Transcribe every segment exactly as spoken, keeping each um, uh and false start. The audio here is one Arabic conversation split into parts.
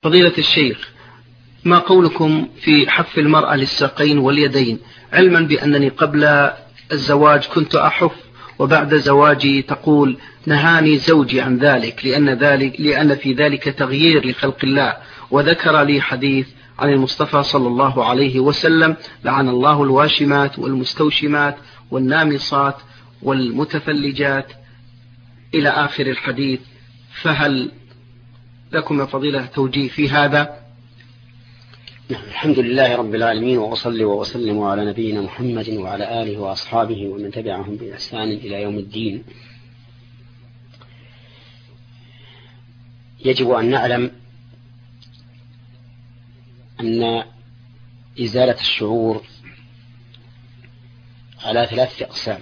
فضيلة الشيخ، ما قولكم في حف المرأة للساقين واليدين، علما بأنني قبل الزواج كنت أحف، وبعد زواجي تقول نهاني زوجي عن ذلك لأن, ذلك لأن في ذلك تغيير لخلق الله، وذكر لي حديث عن المصطفى صلى الله عليه وسلم: لعن الله الواشمات والمستوشمات والنامصات والمتفلجات إلى آخر الحديث. فهل لكم يا فضيلة توجيه في هذا؟ الحمد لله رب العالمين، وأصلي وأسلم على نبينا محمد وعلى آله وأصحابه ومن تبعهم بإحسان إلى يوم الدين. يجب أن نعلم أن إزالة الشعور على ثلاثة أقسام.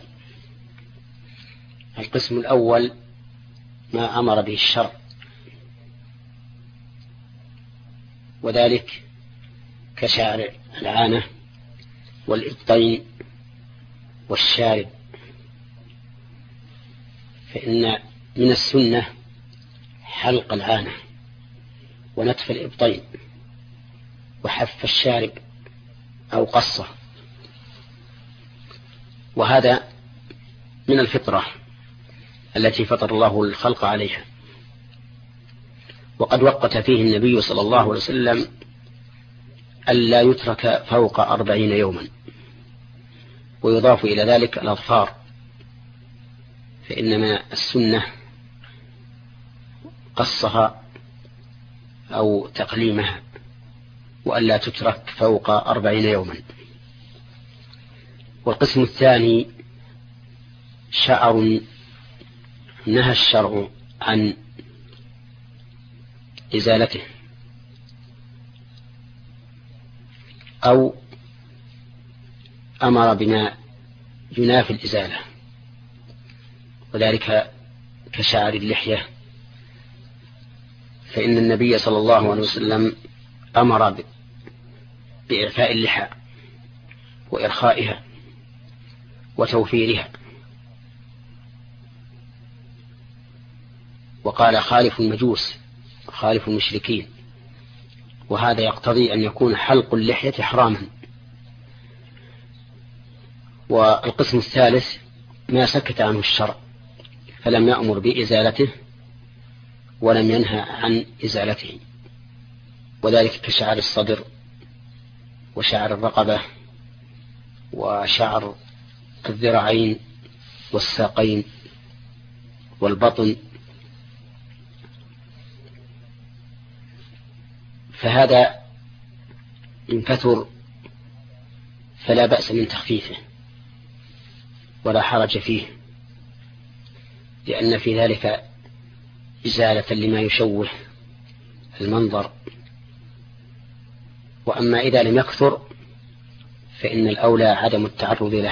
القسم الأول ما أمر به الشرع، وذلك كشعر العانة والإبطين والشارب، فإن من السنة حلق العانة ونتف الإبطين وحف الشارب أو قصه، وهذا من الفطرة التي فطر الله الخلق عليها. وقد وقت فيه النبي صلى الله عليه وسلم ألا يترك فوق أربعين يوما، ويضاف إلى ذلك الأظفار، فإنما السنة قصها أو تقليمها، وألا تترك فوق أربعين يوما. والقسم الثاني شعر نهى الشرع عن إزالته أو أمر بما ينافي الإزالة، وذلك كشعر اللحية، فإن النبي صلى الله عليه وسلم أمر بإعفاء اللحى وإرخائها وتوفيرها، وقال خالف المجوس خالف المشركين، وهذا يقتضي أن يكون حلق اللحية حراما. والقسم الثالث ما سكت عنه الشرع فلم يأمر بإزالته ولم ينهى عن إزالته، وذلك كشعر الصدر وشعر الرقبة وشعر الذراعين والساقين والبطن، فهذا إن كثر فلا بأس من تخفيفه ولا حرج فيه، لأن في ذلك إزالة لما يشوه المنظر. وأما إذا لم يكثر فإن الأولى عدم التعرض له،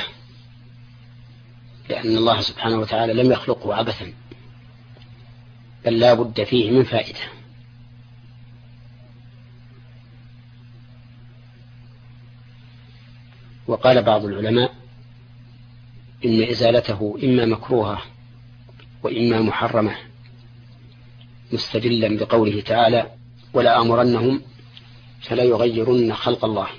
لأن الله سبحانه وتعالى لم يخلقه عبثا، بل لا بد فيه من فائدة. وقال بعض العلماء إن إزالته إما مكروهة وإما محرمة، مستدلا بقوله تعالى: ولا آمرنهم فلا يغيرن خلق الله.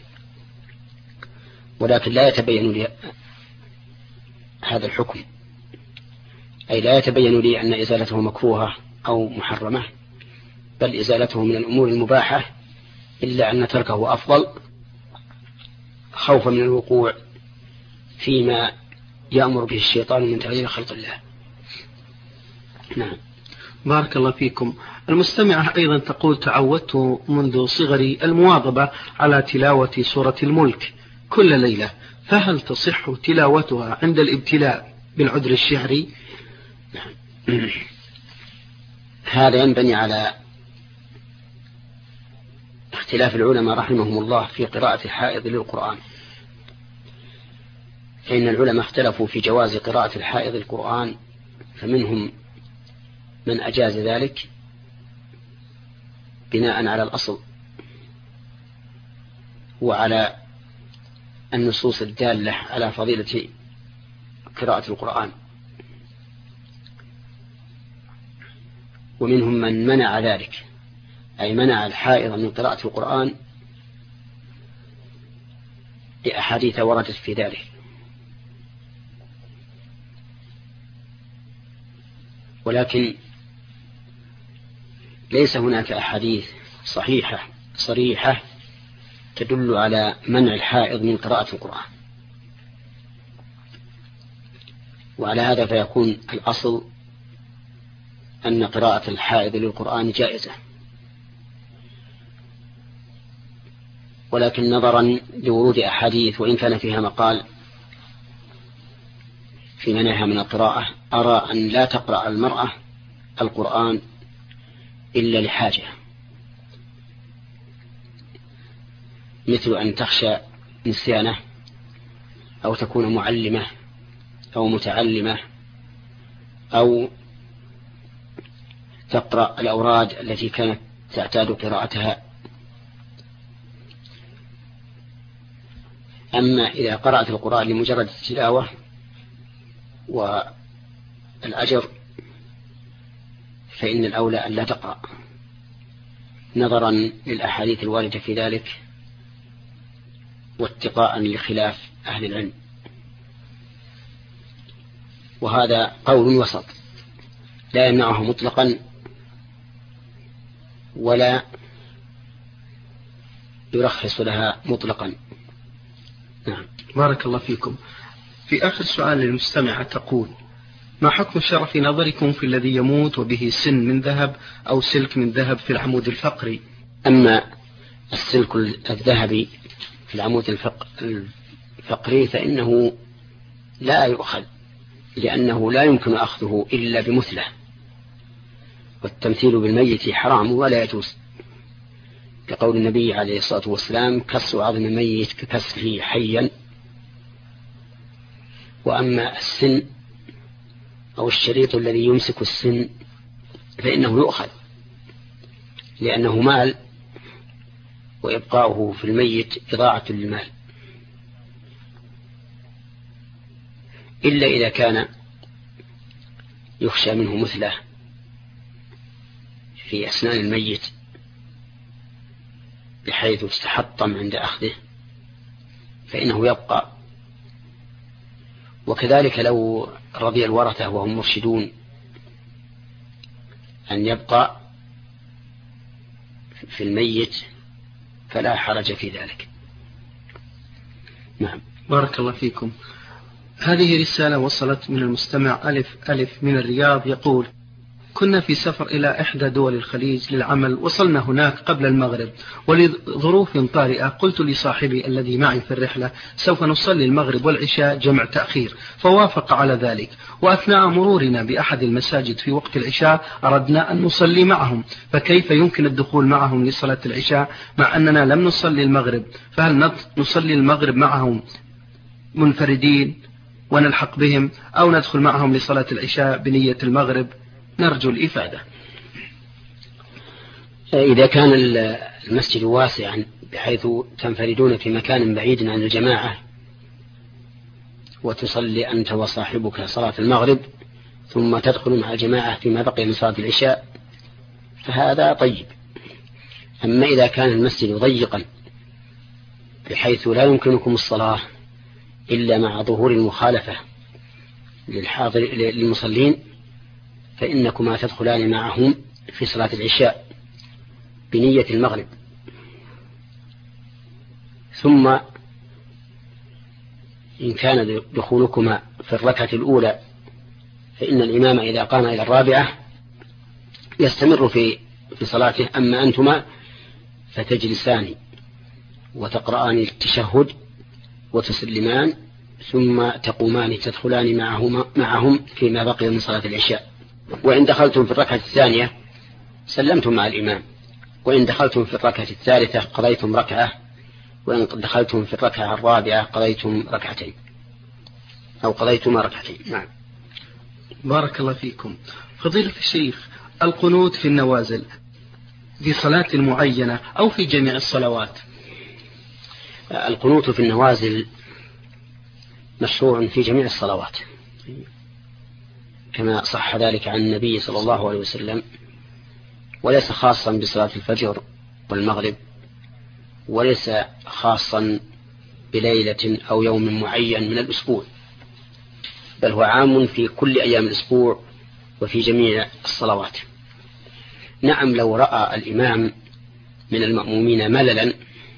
ولكن لا يتبين لي هذا الحكم، أي لا يتبين لي أن إزالته مكروهة أو محرمة، بل إزالته من الأمور المباحة، إلا أن تركه أفضل خوفا من الوقوع فيما يأمر به الشيطان من تغيير خلق الله. نعم. بارك الله فيكم. المستمعة أيضا تقول: تعودت منذ صغري المواظبة على تلاوة سورة الملك كل ليلة، فهل تصح تلاوتها عند الابتلاء بالعذر الشهري؟ هذا ينبني على اختلاف العلماء رحمهم الله في قراءة الحائض للقرآن، فإن العلماء اختلفوا في جواز قراءة الحائض القرآن، فمنهم من أجاز ذلك بناء على الأصل وعلى النصوص الدالة على فضيلة قراءة القرآن، ومنهم من منع ذلك أي منع الحائض من قراءة القرآن لأحاديث وردت في ذلك. ولكن ليس هناك أحاديث صحيحة صريحة تدل على منع الحائض من قراءة القرآن. وعلى هذا فيكون الأصل أن قراءة الحائض للقرآن جائزة، ولكن نظرا لورود أحاديث وإن كان فيها مقال في منعها من القراءة، أرى أن لا تقرأ المرأة القرآن إلا لحاجة، مثل أن تخشى نسيانه، أو تكون معلمة أو متعلمة، أو تقرأ الأوراد التي كانت تعتاد قراءتها. أما إذا قرأت القرآن لمجرد التلاوة والأجر فإن الأولى أن لا تقرأ، نظرا للأحاديث الواردة في ذلك واتقاء لخلاف أهل العلم. وهذا قول وسط لا يمنعه مطلقا ولا يرخص لها مطلقا. نعم. بارك الله فيكم. في آخر سؤال للمستمعة تقول: ما حكم الشرع في نظركم في الذي يموت وبه سن من ذهب أو سلك من ذهب في العمود الفقري؟ أما السلك الذهبي في العمود الفقري فإنه لا يؤخذ، لأنه لا يمكن أخذه إلا بمثلة، والتمثيل بالميت حرام ولا يجوز، لقول النبي عليه الصلاة والسلام: كسر عظم الميت ككسره حيا. وأما السن أو الشريط الذي يمسك السن فإنه يؤخذ، لأنه مال، وإبقاؤه في الميت إضاعة للمال، إلا إذا كان يخشى منه مثله في أسنان الميت بحيث تستحطم عند أخذه فإنه يبقى. وكذلك لو رضي الورثة وهم مرشدون أن يبقى في الميت فلا حرج في ذلك. نعم. بارك الله فيكم. هذه رسالة وصلت من المستمع ألف ألف من الرياض، يقول: كنا في سفر إلى إحدى دول الخليج للعمل، وصلنا هناك قبل المغرب، ولظروف طارئة قلت لصاحبي الذي معي في الرحلة: سوف نصلي المغرب والعشاء جمع تأخير، فوافق على ذلك. وأثناء مرورنا بأحد المساجد في وقت العشاء أردنا أن نصلي معهم، فكيف يمكن الدخول معهم لصلاة العشاء مع أننا لم نصلي المغرب؟ فهل نصلي المغرب معهم منفردين ونلحق بهم، أو ندخل معهم لصلاة العشاء بنية المغرب؟ نرجو الإفادة. إذا كان المسجد واسعا بحيث تنفردون في مكان بعيد عن الجماعة وتصلي أنت وصاحبك صلاة المغرب ثم تدخل مع الجماعة فيما بقي من صلاة العشاء فهذا طيب. أما إذا كان المسجد ضيقا بحيث لا يمكنكم الصلاة إلا مع ظهور المخالفة للحاضر للمصلين فإنكما تدخلان معهم في صلاة العشاء بنية المغرب، ثم إن كان دخولكما في الركعة الأولى فإن الإمام إذا قام إلى الرابعة يستمر في في صلاته، أما أنتما فتجلسان وتقرآن التشهد وتسلمان ثم تقومان تدخلان معهم معهم فيما بقي من صلاة العشاء. وإن دخلتم في الركعة الثانية سلمتم مع الإمام، وإن دخلتم في الركعة الثالثة قضيتم ركعة، وإن دخلتم في الركعة الرابعة قضيتم ركعتين أو قضيتم ركعتين. نعم. بارك الله فيكم. فضيلة الشيخ، القنوت في النوازل في صلاة معينة أو في جميع الصلوات؟ القنوت في النوازل مشروع في جميع الصلوات كما صح ذلك عن النبي صلى الله عليه وسلم، وليس خاصا بصلاة الفجر والمغرب، وليس خاصا بليلة أو يوم معين من الأسبوع، بل هو عام في كل أيام الأسبوع وفي جميع الصلوات. نعم، لو رأى الإمام من المأمومين مللا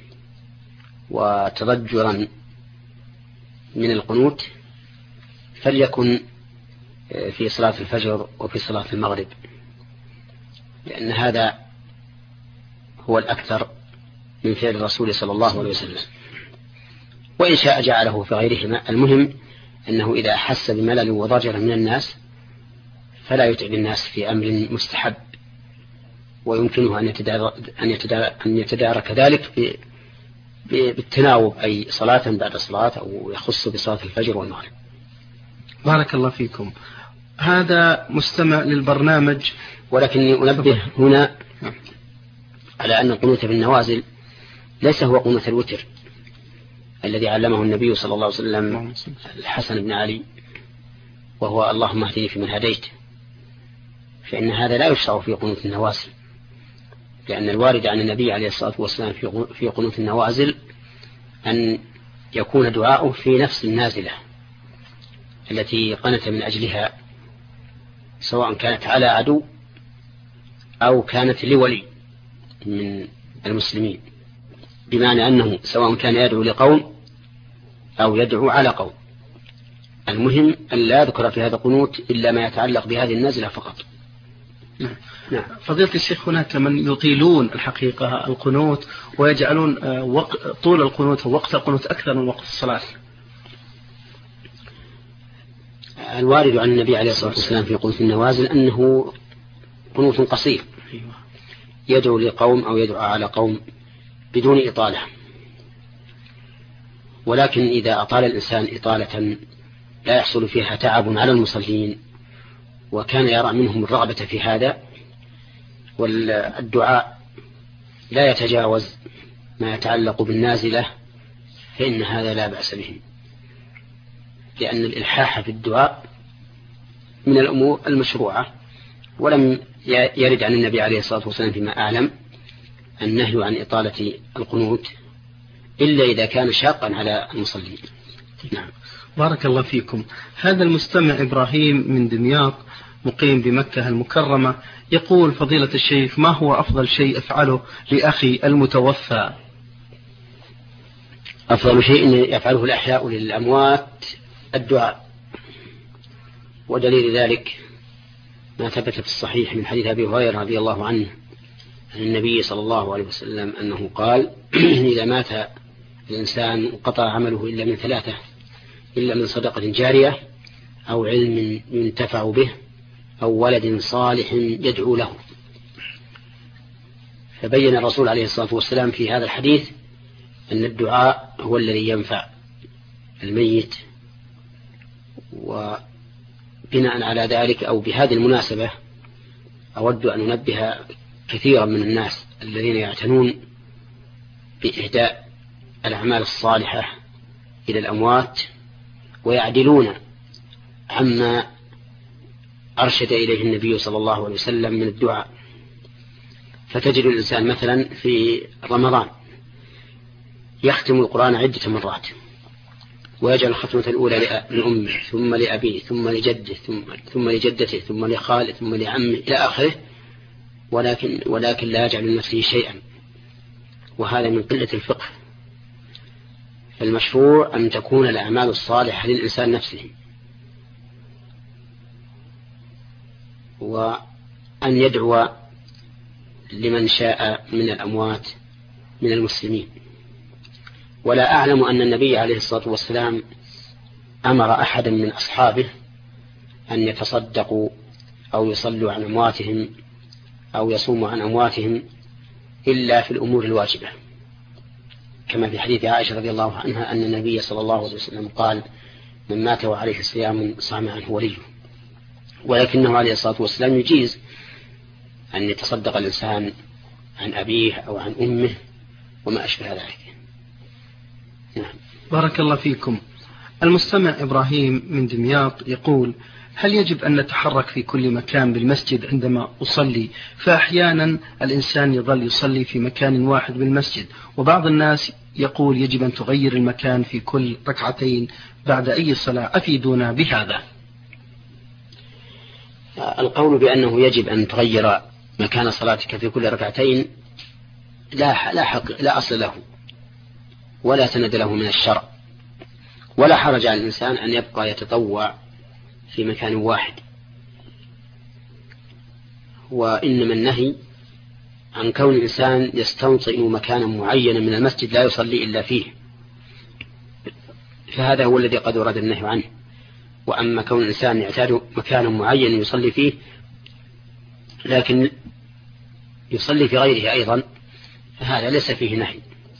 وتضجرا من القنوت فليكن في صلاة الفجر وفي صلاة المغرب، لأن هذا هو الأكثر من فعل الرسول صلى الله عليه وسلم، وإن شاء جعله في غيرهما. المهم أنه إذا أحس بملل وضجر من الناس فلا يتعب الناس في أمر مستحب، ويمكنه أن يتدارك, أن يتدارك, أن يتدارك ذلك بالتناوب، أي صلاة بعد صلاة، أو يخص بصلاة الفجر والمغرب. بارك الله فيكم. هذا مستمع للبرنامج، ولكني أنبه هنا على أن القنوت في النوازل ليس هو قنوت الوتر الذي علمه النبي صلى الله عليه وسلم الحسن بن علي، وهو اللهم اهدني فيمن هديت، فإن هذا لا يشرع في قنوت النوازل، لأن الوارد عن النبي عليه الصلاة والسلام في قنوت النوازل أن يكون دعاؤه في نفس النازلة التي قنت من أجلها، سواء كانت على عدو أو كانت لولي من المسلمين، بمعنى أنه سواء كان يدعو لقوم أو يدعو على قوم، المهم أن لا يذكر في هذا القنوت إلا ما يتعلق بهذه النازلة فقط. نعم. نعم. فضيلة الشيخ، هناك من يطيلون الحقيقة القنوت ويجعلون طول القنوت ووقت القنوت أكثر من وقت الصلاة. الوارد عن النبي عليه الصلاة والسلام في قنوت النوازل أنه قنوت قصير يدعو لقوم أو يدعو على قوم بدون إطالة، ولكن إذا أطال الإنسان إطالة لا يحصل فيها تعب على المصلين وكان يرى منهم الرغبة في هذا، والدعاء لا يتجاوز ما يتعلق بالنازلة، فإن هذا لا بأس به، لأن الإلحاح في الدعاء من الأمور المشروعة، ولم يرد عن النبي عليه الصلاة والسلام فيما أعلم النهي عن إطالة القنوت إلا إذا كان شاقا على المصلين. نعم. بارك الله فيكم. هذا المستمع إبراهيم من دمياط مقيم بمكة المكرمة يقول: فضيلة الشيخ، ما هو أفضل شيء أفعله لأخي المتوفى؟ أفضل شيء يفعله الأحياء للأموات الدعاء، ودليل ذلك ما ثبت في الصحيح من حديث أبي هريرة رضي الله عنه عن النبي صلى الله عليه وسلم أنه قال: إذا مات الإنسان قطع عمله إلا من ثلاثة، إلا من صدقة جارية أو علم ينتفع به أو ولد صالح يدعو له. فبين الرسول عليه الصلاة والسلام في هذا الحديث أن الدعاء هو الذي ينفع الميت. وبناء على ذلك أو بهذه المناسبة أود أن أنبه كثيرا من الناس الذين يعتنون بإهداء الأعمال الصالحة إلى الأموات ويعدلون عما أرشد إليه النبي صلى الله عليه وسلم من الدعاء. فتجد الإنسان مثلا في رمضان يختم القرآن عدة مرات ويجعل الختمة الأولى لأمه ثم لأبيه ثم لجده ثم, ثم لجدته ثم لخاله ثم لعمه إلى آخره، ولكن, ولكن لا يجعل لنفسه شيئا، وهذا من قلة الفقه. فالمشروع أن تكون الأعمال الصالحة للإنسان نفسه، وأن يدعو لمن شاء من الأموات من المسلمين. ولا أعلم أن النبي عليه الصلاة والسلام أمر أحدا من أصحابه أن يتصدقوا أو يصلوا عن أمواتهم أو يصوموا عن أمواتهم إلا في الأمور الواجبة، كما في حديث عائشة رضي الله عنها أن النبي صلى الله عليه وسلم قال: من مات وعليه صيام صام عنه وليه. ولكنه عليه الصلاة والسلام يجيز أن يتصدق الإنسان عن أبيه أو عن أمه وما أشبه ذلك. نعم. بارك الله فيكم. المستمع إبراهيم من دمياط يقول: هل يجب أن نتحرك في كل مكان بالمسجد عندما أصلي؟ فأحيانا الإنسان يظل يصلي في مكان واحد بالمسجد، وبعض الناس يقول يجب أن تغير المكان في كل ركعتين بعد أي صلاة، أفيدونا بهذا. القول بأنه يجب أن تغير مكان صلاتك في كل ركعتين لا لا حق لا أصل له ولا سند له من الشرع، ولا حرج على الإنسان أن يبقى يتطوع في مكان واحد، وإنما النهي عن كون الإنسان يستنطئ مكانا معينا من المسجد لا يصلي إلا فيه، فهذا هو الذي قد ورد النهي عنه. وأما كون الإنسان يعتاد مكانا معينا يصلي فيه لكن يصلي في غيره أيضا فهذا ليس فيه نهي.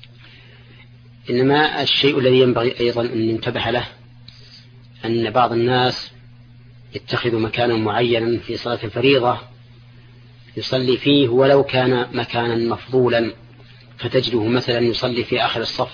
إنما الشيء الذي ينبغي أيضا أن ينتبه له أن بعض الناس يتخذ مكانا معينا في صلاة الفريضة يصلي فيه ولو كان مكانا مفضولا، فتجده مثلا يصلي في آخر الصف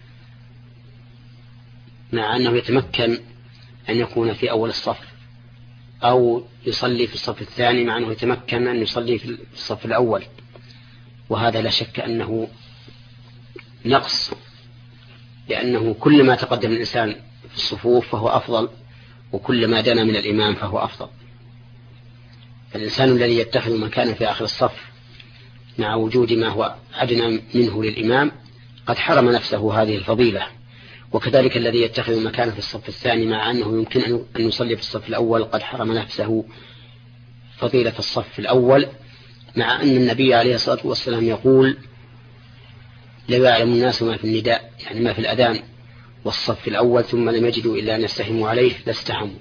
مع أنه يتمكن أن يكون في أول الصف، أو يصلي في الصف الثاني مع أنه يتمكن أن يصلي في الصف الأول، وهذا لا شك أنه نقص، لأنه كل ما تقدم الإنسان في الصفوف فهو أفضل، وكل ما دنا من الإمام فهو أفضل. فالإنسان الذي يتخذ مكانا في آخر الصف مع وجود ما هو أدنى منه للإمام قد حرم نفسه هذه الفضيلة، وكذلك الذي يتخذ مكانا في الصف الثاني مع أنه يمكن أن يصلي في الصف الأول قد حرم نفسه فضيلة الصف الأول، مع أن النبي عليه الصلاة والسلام يقول: لو يعلم الناس ما في النداء، يعني ما في الأذان والصف الأول، ثم لم يجدوا إلا أن يستهموا عليه لاستهموا،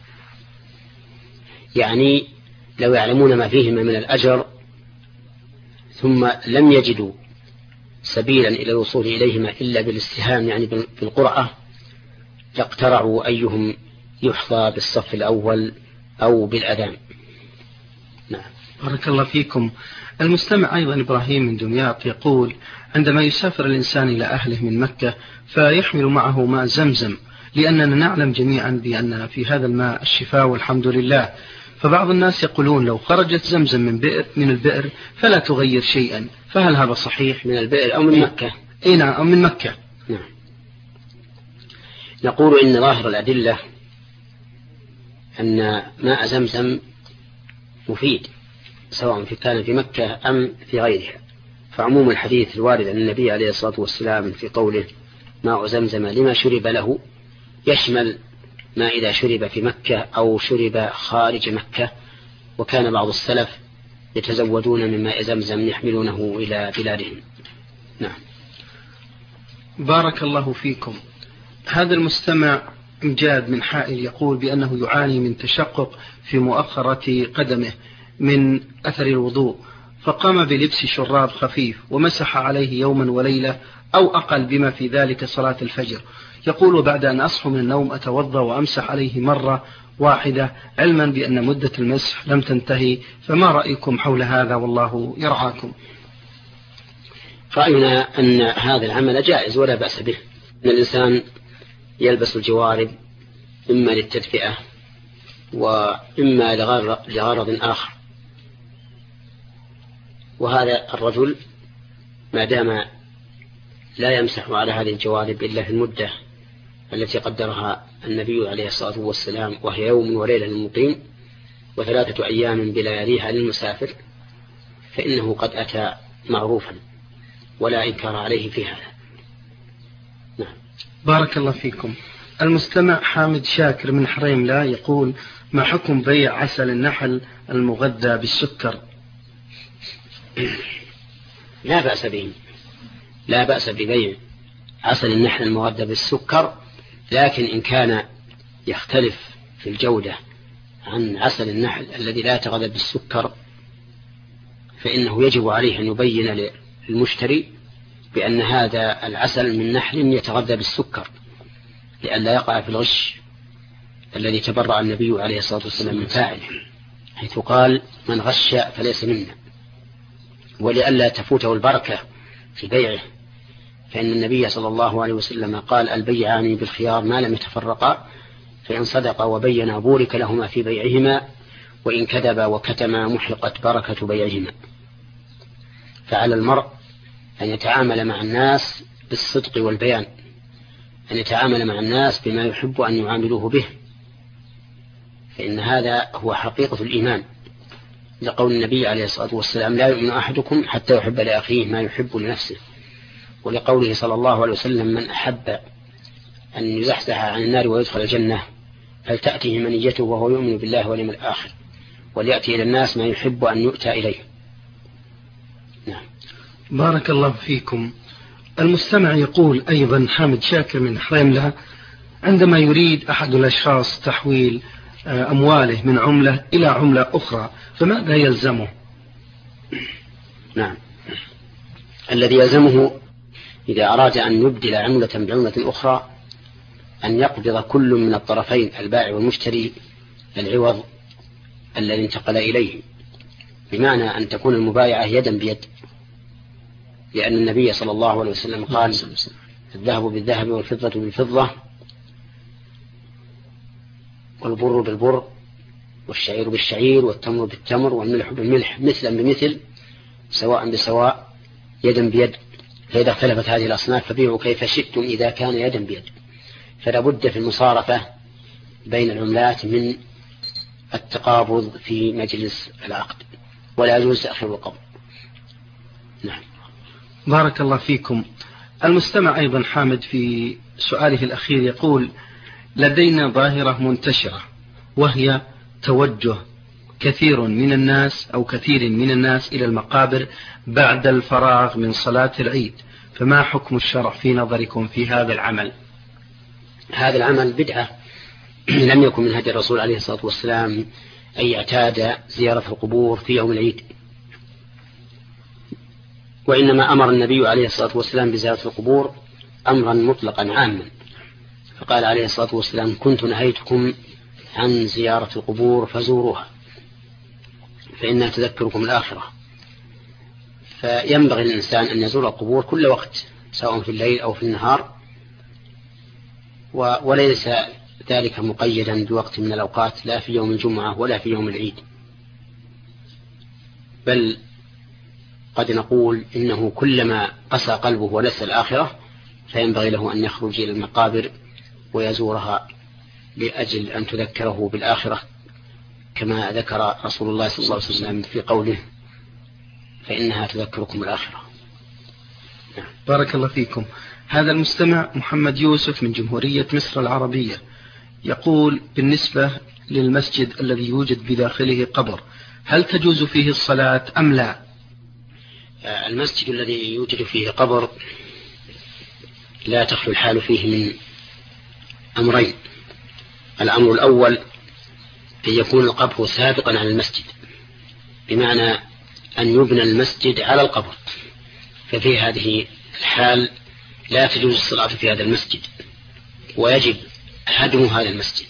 يعني لو يعلمون ما فيهما من الأجر ثم لم يجدوا سبيلا إلى الوصول إليهما إلا بالاستهام، يعني بالقرعة، لاقترعوا أيهم يحظى بالصف الأول أو بالأذان. نعم، بارك الله فيكم. المستمع أيضا إبراهيم من دمياط يقول: عندما يسافر الإنسان إلى أهله من مكة فيحمل معه ماء زمزم، لأننا نعلم جميعا بأن في هذا الماء الشفاء والحمد لله، فبعض الناس يقولون لو خرجت زمزم من بئر من البئر فلا تغير شيئا، فهل هذا صحيح؟ من البئر أو من مكة؟ إيه نعم، أو من مكة. نعم. نقول إن ظاهر الأدلة أن ماء زمزم مفيد سواء في كان في مكة أم في غيرها، فعموم الحديث الوارد عن النبي عليه الصلاة والسلام في قوله ماء زمزم لما شرب له يشمل ما إذا شرب في مكة أو شرب خارج مكة، وكان بعض السلف يتزودون من ماء زمزم يحملونه إلى بلادهم. نعم. بارك الله فيكم. هذا المستمع إمجاد من حائل يقول بأنه يعاني من تشقق في مؤخرة قدمه من أثر الوضوء، فقام بلبس شراب خفيف ومسح عليه يوما وليلة أو أقل بما في ذلك صلاة الفجر. يقول: بعد أن أصحو من النوم أتوضأ وأمسح عليه مرة واحدة، علما بأن مدة المسح لم تنتهي، فما رأيكم حول هذا والله يرعاكم؟ رأينا أن هذا العمل جائز ولا بأس به، أن الإنسان يلبس الجوارب إما للتدفئة وإما لغرض آخر، وهذا الرجل ما دام لا يمسح على هذه الجوارب إلا في المدة التي قدرها النبي عليه الصلاة والسلام، وهي يوم وليلة للمقيم وثلاثة أيام بلياليها للمسافر، فإنه قد أتى معروفا ولا إنكار عليه في هذا. نعم. بارك الله فيكم. المستمع حامد شاكر من حريم لا يقول: ما حكم بيع عسل النحل المغذى بالسكر؟ لا بأس به، لا بأس ببيع عسل النحل المغذى بالسكر، لكن إن كان يختلف في الجودة عن عسل النحل الذي لا يتغذى بالسكر فإنه يجب عليه أن يبين للمشتري بأن هذا العسل من نحل يتغذى بالسكر، لئلا يقع في الغش الذي تبرأ النبي عليه الصلاة والسلام من فاعله، حيث قال: من غش فليس منا، ولئلا تفوته البركة في بيعه، فإن النبي صلى الله عليه وسلم قال: البيعان بالخيار ما لم يتفرقا، فإن صدقا وبينا بورك لهما في بيعهما وإن كذبا وكتما محقت بركة بيعهما. فعلى المرء أن يتعامل مع الناس بالصدق والبيان، أن يتعامل مع الناس بما يحب أن يعاملوه به، فإن هذا هو حقيقة الإيمان، لقول النبي عليه الصلاة والسلام لا يؤمن أحدكم حتى يحب لأخيه ما يحب لنفسه، ولقوله صلى الله عليه وسلم من أحب أن يزحزح عن النار ويدخل الجنة فلتأته منيته وهو يؤمن بالله واليوم الآخر وليأتي إلى الناس ما يحب أن يؤتى إليه. نعم. بارك الله فيكم. المستمع يقول أيضا حامد شاكر من حريملة: عندما يريد أحد الأشخاص تحويل أمواله من عملة إلى عملة أخرى فماذا يلزمه؟ نعم، الذي يلزمه إذا أراد أن يبدل عملة بعملة أخرى أن يقبض كل من الطرفين البائع والمشتري العوض الذي انتقل إليه، بمعنى أن تكون المبايعة يدا بيد، لأن النبي صلى الله عليه وسلم قال الذهب بالذهب والفضة بالفضة والبر بالبر والشعير بالشعير والتمر بالتمر والملح بالملح مثلا بمثل سواء بسواء يدا بيد. فإذا اختلفت هذه الأصناف فبيعوا كيف شئتم إذا كان يدا بيد. فلا بد في المصارفة بين العملات من التقابض في مجلس العقد، ولا يجوز تأخير القبض. نعم. بارك الله فيكم. المستمع أيضا حامد في سؤاله الأخير يقول: لدينا ظاهرة منتشرة وهي توجه كثير من الناس أو كثير من الناس إلى المقابر بعد الفراغ من صلاة العيد، فما حكم الشرع في نظركم في هذا العمل؟ هذا العمل بدعة، لم يكن من هدي الرسول عليه الصلاة والسلام أن يعتاد زيارة القبور في يوم العيد، وإنما أمر النبي عليه الصلاة والسلام بزيارة القبور أمرا مطلقا عاما، فقال عليه الصلاة والسلام كنت نهيتكم عن زيارة القبور فزوروها فإنها تذكركم الآخرة. فينبغي للإنسان أن يزور القبور كل وقت سواء في الليل أو في النهار، وليس ذلك مقيدا بوقت من الأوقات، لا في يوم الجمعة ولا في يوم العيد، بل قد نقول إنه كلما قسى قلبه ونسى الآخرة فينبغي له أن يخرج إلى المقابر ويزورها لأجل أن تذكره بالآخرة، كما ذكر رسول الله صلى الله عليه وسلم في قوله فإنها تذكركم الآخرة. بارك الله فيكم. هذا المستمع محمد يوسف من جمهورية مصر العربية يقول: بالنسبة للمسجد الذي يوجد بداخله قبر هل تجوز فيه الصلاة أم لا؟ المسجد الذي يوجد فيه قبر لا تخلو الحال فيه من أمرين. الأمر الأول أن يكون القبر سابقا على المسجد، بمعنى أن يبنى المسجد على القبر، ففي هذه الحال لا تجوز الصلاة في هذا المسجد ويجب هدم هذا المسجد.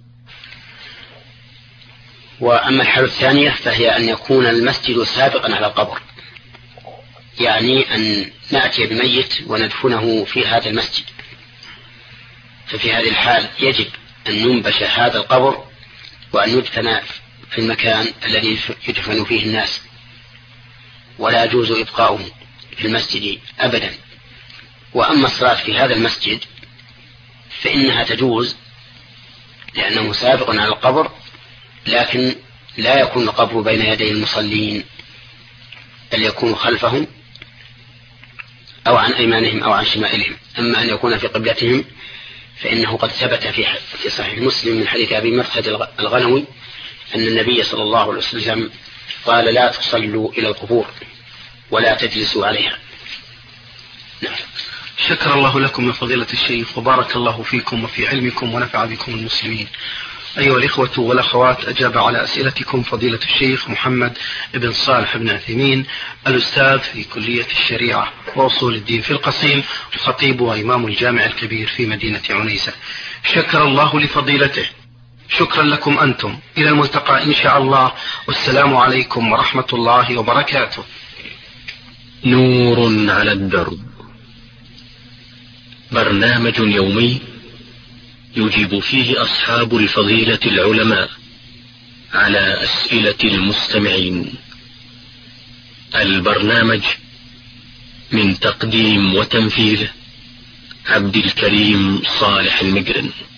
وأما الحالة الثانية فهي أن يكون المسجد سابقا على القبر، يعني أن نأتي بميت وندفنه في هذا المسجد، ففي هذه الحال يجب أن ينبش هذا القبر وأن يدفن في المكان الذي يدفن فيه الناس، ولا يجوز إبقاؤه في المسجد أبدا. وأما الصلاة في هذا المسجد فإنها تجوز لأنه سابق على القبر، لكن لا يكون القبر بين يدي المصلين، بل يكون خلفهم أو عن أيمانهم أو عن شمائلهم. أما أن يكون في قبلتهم فإنه قد ثبت في صحيح مسلم من حديث أبي مرثد الغنوي أن النبي صلى الله عليه وسلم قال لا تصلوا إلى القبور ولا تجلسوا عليها. نعم. شكر الله لكم يا فضيلة الشيخ وبارك الله فيكم وفي علمكم ونفع بكم المسلمين. أيها الإخوة والأخوات، أجاب على أسئلتكم فضيلة الشيخ محمد بن صالح بن عثيمين الأستاذ في كلية الشريعة وأصول الدين في القصيم، الخطيب وإمام الجامع الكبير في مدينة عنيزة. شكر الله لفضيلته. شكرا لكم أنتم. إلى الملتقى إن شاء الله، والسلام عليكم ورحمة الله وبركاته. نور على الدرب، برنامج يومي يجيب فيه أصحاب الفضيلة العلماء على أسئلة المستمعين. البرنامج من تقديم وتنفيذ عبد الكريم صالح المجرم.